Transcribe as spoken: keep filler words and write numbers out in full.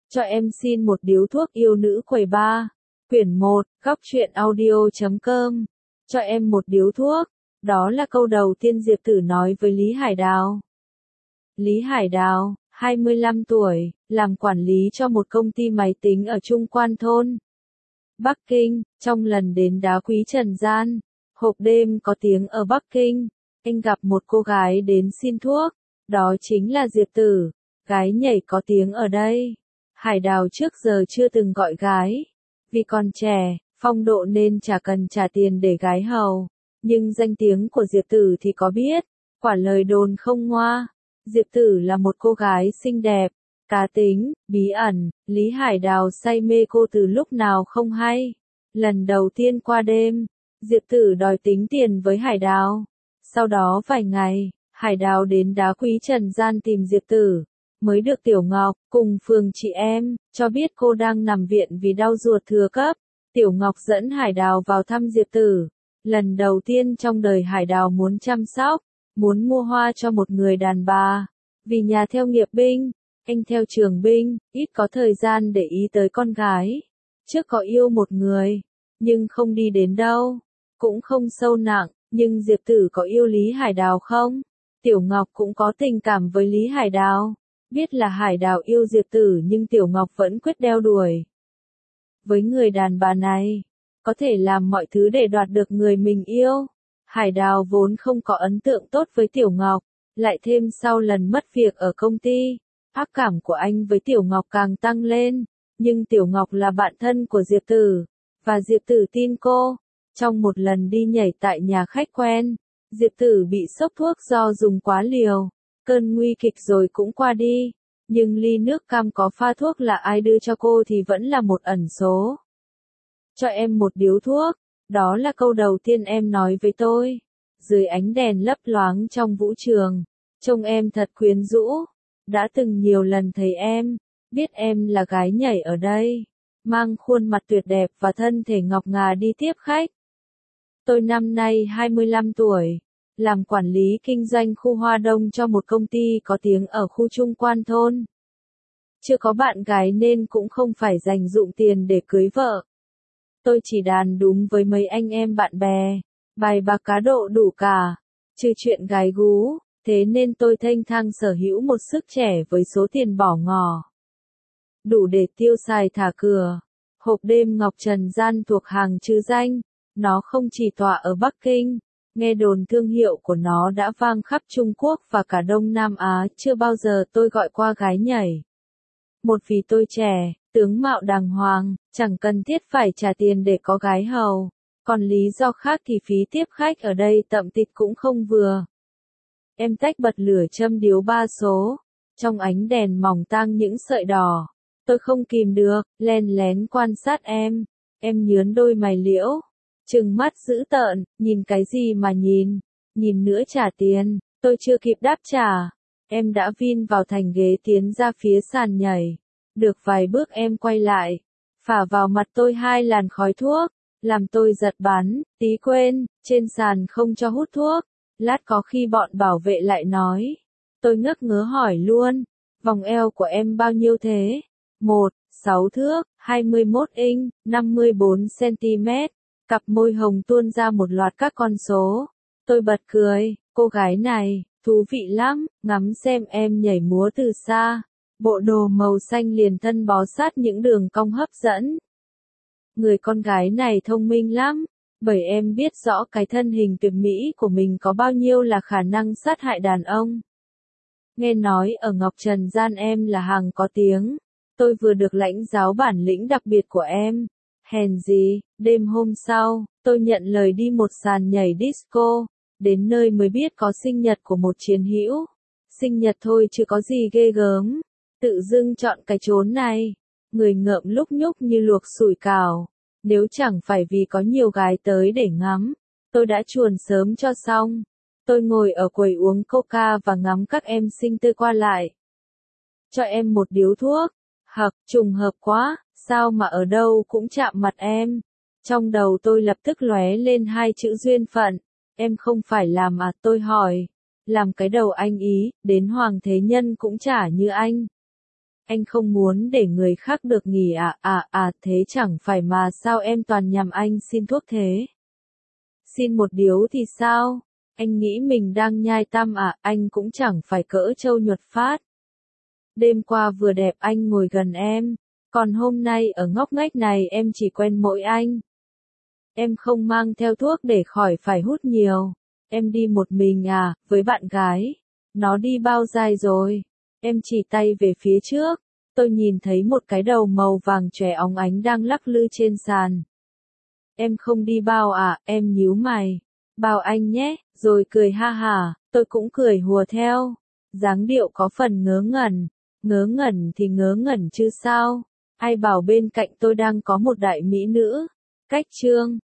Cho em xin một điếu thuốc yêu nữ quầy ba. Quyển một, góc truyện audio.com. Cho em một điếu thuốc. Đó là câu đầu tiên Diệp Tử nói với Lý Hải Đào. Lý Hải Đào, hai mươi lăm tuổi, làm quản lý cho một công ty máy tính ở Trung Quan Thôn, Bắc Kinh. Trong lần đến đá quý trần gian, hộp đêm có tiếng ở Bắc Kinh, anh gặp một cô gái đến xin thuốc. Đó chính là Diệp Tử, gái nhảy có tiếng ở đây. Hải Đào trước giờ chưa từng gọi gái. Vì còn trẻ, phong độ nên chả cần trả tiền để gái hầu. Nhưng danh tiếng của Diệp Tử thì có biết, quả lời đồn không ngoa. Diệp Tử là một cô gái xinh đẹp, cá tính, bí ẩn. Lý Hải Đào say mê cô từ lúc nào không hay. Lần đầu tiên qua đêm, Diệp Tử đòi tính tiền với Hải Đào. Sau đó vài ngày, Hải Đào đến đá quý trần gian tìm Diệp Tử. Mới được Tiểu Ngọc, cùng phường chị em, cho biết cô đang nằm viện vì đau ruột thừa cấp. Tiểu Ngọc dẫn Hải Đào vào thăm Diệp Tử. Lần đầu tiên trong đời Hải Đào muốn chăm sóc, muốn mua hoa cho một người đàn bà. Vì nhà theo nghiệp binh, anh theo trường binh, ít có thời gian để ý tới con gái. Trước có yêu một người, nhưng không đi đến đâu, cũng không sâu nặng. Nhưng Diệp Tử có yêu Lý Hải Đào không? Tiểu Ngọc cũng có tình cảm với Lý Hải Đào. Biết là Hải Đào yêu Diệp Tử nhưng Tiểu Ngọc vẫn quyết đeo đuổi. Với người đàn bà này, có thể làm mọi thứ để đoạt được người mình yêu. Hải Đào vốn không có ấn tượng tốt với Tiểu Ngọc, lại thêm sau lần mất việc ở công ty, ác cảm của anh với Tiểu Ngọc càng tăng lên. Nhưng Tiểu Ngọc là bạn thân của Diệp Tử, và Diệp Tử tin cô. Trong một lần đi nhảy tại nhà khách quen, Diệp Tử bị sốc thuốc do dùng quá liều. Cơn nguy kịch rồi cũng qua đi, nhưng ly nước cam có pha thuốc là ai đưa cho cô thì vẫn là một ẩn số. Cho em một điếu thuốc, đó là câu đầu tiên em nói với tôi. Dưới ánh đèn lấp loáng trong vũ trường, trông em thật quyến rũ. Đã từng nhiều lần thấy em, biết em là gái nhảy ở đây, mang khuôn mặt tuyệt đẹp và thân thể ngọc ngà đi tiếp khách. Tôi năm nay hai mươi lăm tuổi. Làm quản lý kinh doanh khu Hoa Đông cho một công ty có tiếng ở khu Trung Quan Thôn. Chưa có bạn gái nên cũng không phải dành dụm tiền để cưới vợ. Tôi chỉ đàn đúng với mấy anh em bạn bè, bài bạc cá độ đủ cả, trừ chuyện gái gú, thế nên tôi thênh thang sở hữu một sức trẻ với số tiền bỏ ngỏ. Đủ để tiêu xài thả cửa. Hộp đêm Ngọc Trần Gian thuộc hàng trứ danh, nó không chỉ tọa ở Bắc Kinh. Nghe đồn thương hiệu của nó đã vang khắp Trung Quốc và cả Đông Nam Á, chưa bao giờ tôi gọi qua gái nhảy. Một vì tôi trẻ, tướng mạo đàng hoàng, chẳng cần thiết phải trả tiền để có gái hầu. Còn lý do khác thì phí tiếp khách ở đây tậm tịt cũng không vừa. Em tách bật lửa châm điếu ba số. Trong ánh đèn mỏng tang những sợi đỏ. Tôi không kìm được, len lén quan sát em. Em nhướn đôi mày liễu. Trừng mắt dữ tợn, nhìn cái gì mà nhìn, nhìn nữa trả tiền. Tôi chưa kịp đáp trả, em đã vin vào thành ghế tiến ra phía sàn nhảy. Được vài bước em quay lại, phả vào mặt tôi hai làn khói thuốc, làm tôi giật bắn, tí quên, trên sàn không cho hút thuốc. Lát có khi bọn bảo vệ lại nói. Tôi ngước ngớ hỏi luôn, vòng eo của em bao nhiêu thế? Một, sáu thước, hai mươi mốt inch, năm mươi bốn xăng-ti-mét. Cặp môi hồng tuôn ra một loạt các con số. Tôi bật cười, cô gái này, thú vị lắm, ngắm xem em nhảy múa từ xa. Bộ đồ màu xanh liền thân bó sát những đường cong hấp dẫn. Người con gái này thông minh lắm, bởi em biết rõ cái thân hình tuyệt mỹ của mình có bao nhiêu là khả năng sát hại đàn ông. Nghe nói ở Ngọc Trần Gian em là hàng có tiếng. Tôi vừa được lãnh giáo bản lĩnh đặc biệt của em. Hèn gì, đêm hôm sau, tôi nhận lời đi một sàn nhảy disco, đến nơi mới biết có sinh nhật của một chiến hữu. Sinh nhật thôi chứ có gì ghê gớm, tự dưng chọn cái chốn này, người ngợm lúc nhúc như luộc sủi cảo. Nếu chẳng phải vì có nhiều gái tới để ngắm, tôi đã chuồn sớm cho xong. Tôi ngồi ở quầy uống coca và ngắm các em xinh tươi qua lại. Cho em một điếu thuốc, hặc, trùng hợp quá. Sao mà ở đâu cũng chạm mặt em. Trong đầu tôi lập tức lóe lên hai chữ duyên phận. Em không phải làm à, tôi hỏi. Làm cái đầu anh ý, đến Hoàng Thế Nhân cũng chả như anh. Anh không muốn để người khác được nghỉ à, à, à, thế chẳng phải mà sao em toàn nhằm anh xin thuốc thế? Xin một điếu thì sao? Anh nghĩ mình đang nhai tăm à, anh cũng chẳng phải cỡ trâu nhuật phát. Đêm qua vừa đẹp anh ngồi gần em, còn hôm nay ở ngóc ngách này em chỉ quen mỗi anh. Em không mang theo thuốc để khỏi phải hút nhiều. Em đi một mình à, với bạn gái. Nó đi bao dài rồi? Em chỉ tay về phía trước. Tôi nhìn thấy một cái đầu màu vàng chóe óng ánh đang lắc lư trên sàn. Em không đi bao à, em nhíu mày. Bao anh nhé, rồi cười ha hả, tôi cũng cười hùa theo. Dáng điệu có phần ngớ ngẩn. Ngớ ngẩn thì ngớ ngẩn chứ sao? Ai bảo bên cạnh tôi đang có một đại mỹ nữ. Cách chương